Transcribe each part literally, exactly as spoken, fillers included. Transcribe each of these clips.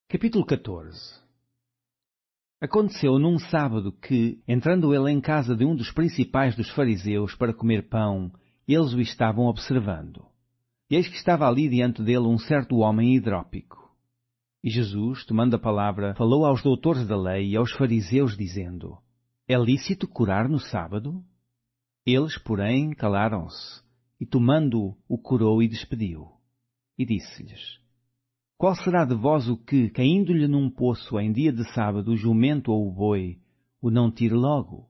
Capítulo catorze. Aconteceu num sábado que, entrando ele em casa de um dos principais dos fariseus para comer pão, eles o estavam observando. E eis que estava ali diante dele um certo homem hidrópico. E Jesus, tomando a palavra, falou aos doutores da lei e aos fariseus, dizendo: É lícito curar no sábado? Eles, porém, calaram-se, e tomando-o, o curou e despediu. E disse-lhes: Qual será de vós o que, caindo-lhe num poço em dia de sábado, o jumento ou o boi, o não tire logo?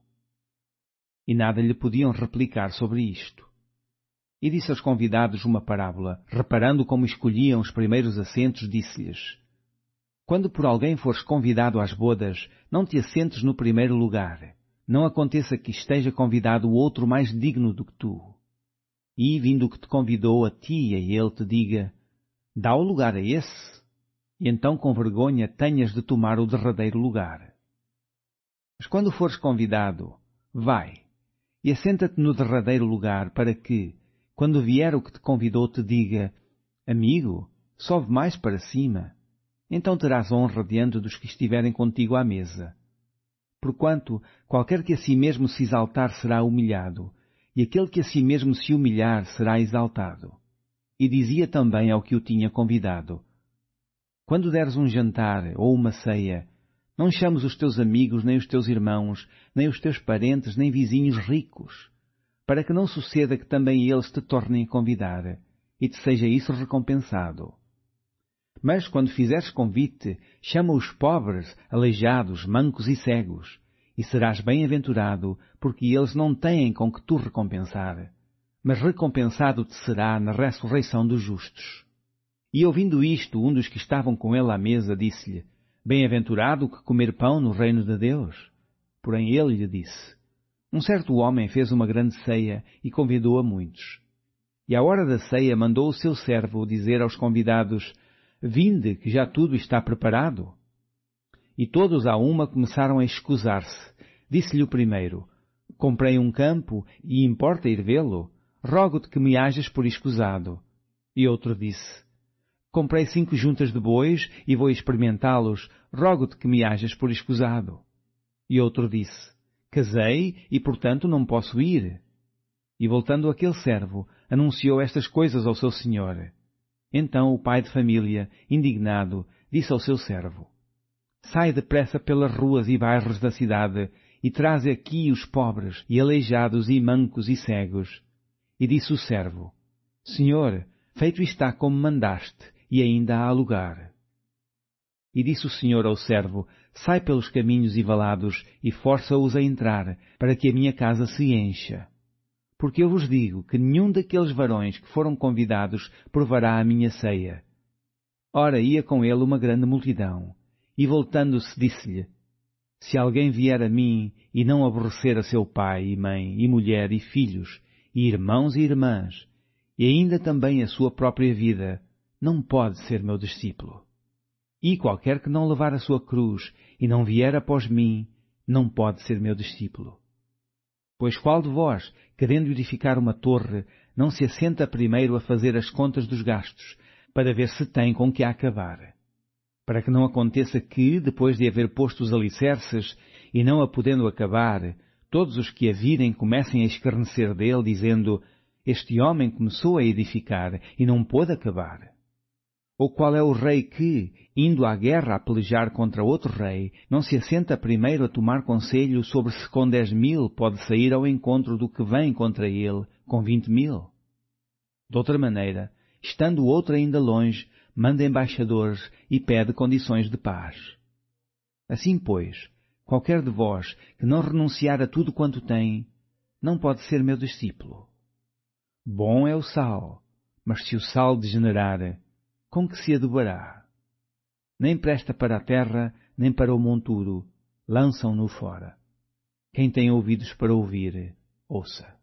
E nada lhe podiam replicar sobre isto. E disse aos convidados uma parábola, reparando como escolhiam os primeiros assentos, disse-lhes: Quando por alguém fores convidado às bodas, não te assentes no primeiro lugar. Não aconteça que esteja convidado o outro mais digno do que tu. E, vindo o que te convidou a ti e a ele, te diga: Dá o lugar a esse, e então com vergonha tenhas de tomar o derradeiro lugar. Mas quando fores convidado, vai, e assenta-te no derradeiro lugar, para que, quando vier o que te convidou, te diga: Amigo, sobe mais para cima. Então terás honra diante dos que estiverem contigo à mesa. Porquanto, qualquer que a si mesmo se exaltar será humilhado, e aquele que a si mesmo se humilhar será exaltado. E dizia também ao que o tinha convidado: Quando deres um jantar ou uma ceia, não chames os teus amigos, nem os teus irmãos, nem os teus parentes, nem vizinhos ricos, para que não suceda que também eles te tornem a convidar, e te seja isso recompensado. Mas, quando fizeres convite, chama os pobres, aleijados, mancos e cegos, e serás bem-aventurado, porque eles não têm com que tu recompensar, mas recompensado te será na ressurreição dos justos. E ouvindo isto, um dos que estavam com ele à mesa disse-lhe: Bem-aventurado o que comer pão no reino de Deus. Porém ele lhe disse: Um certo homem fez uma grande ceia e convidou a muitos. E à hora da ceia mandou o seu servo dizer aos convidados: Vinde, que já tudo está preparado. E todos à uma começaram a escusar-se. Disse-lhe o primeiro: Comprei um campo e importa ir vê-lo. Rogo-te que me hajas por escusado. E outro disse: Comprei cinco juntas de bois e vou experimentá-los. Rogo-te que me hajas por escusado. E outro disse: Casei e, portanto, não posso ir. E voltando aquele servo, anunciou estas coisas ao seu senhor. Então o pai de família, indignado, disse ao seu servo: Sai depressa pelas ruas e bairros da cidade e traze aqui os pobres e aleijados e mancos e cegos. E disse o servo: Senhor, feito está como mandaste, e ainda há lugar. E disse o senhor ao servo: Sai pelos caminhos e valados e força-os a entrar, para que a minha casa se encha. Porque eu vos digo que nenhum daqueles varões que foram convidados provará a minha ceia. Ora, ia com ele uma grande multidão, e voltando-se disse-lhe: Se alguém vier a mim e não aborrecer a seu pai e mãe, e mulher e filhos, e irmãos e irmãs, e ainda também a sua própria vida, não pode ser meu discípulo. E qualquer que não levar a sua cruz e não vier após mim, não pode ser meu discípulo. Pois qual de vós, querendo edificar uma torre, não se assenta primeiro a fazer as contas dos gastos, para ver se tem com que a acabar? Para que não aconteça que, depois de haver posto os alicerces, e não a podendo acabar, todos os que a virem comecem a escarnecer dele, dizendo: Este homem começou a edificar e não pôde acabar. Ou qual é o rei que, indo à guerra a pelejar contra outro rei, não se assenta primeiro a tomar conselho sobre se com dez mil pode sair ao encontro do que vem contra ele com vinte mil? De outra maneira, estando o outro ainda longe, manda embaixadores e pede condições de paz. Assim, pois, qualquer de vós que não renunciar a tudo quanto tem, não pode ser meu discípulo. Bom é o sal, mas se o sal degenerar, com que se adubará? Nem presta para a terra, nem para o monturo, lançam-no fora. Quem tem ouvidos para ouvir, ouça.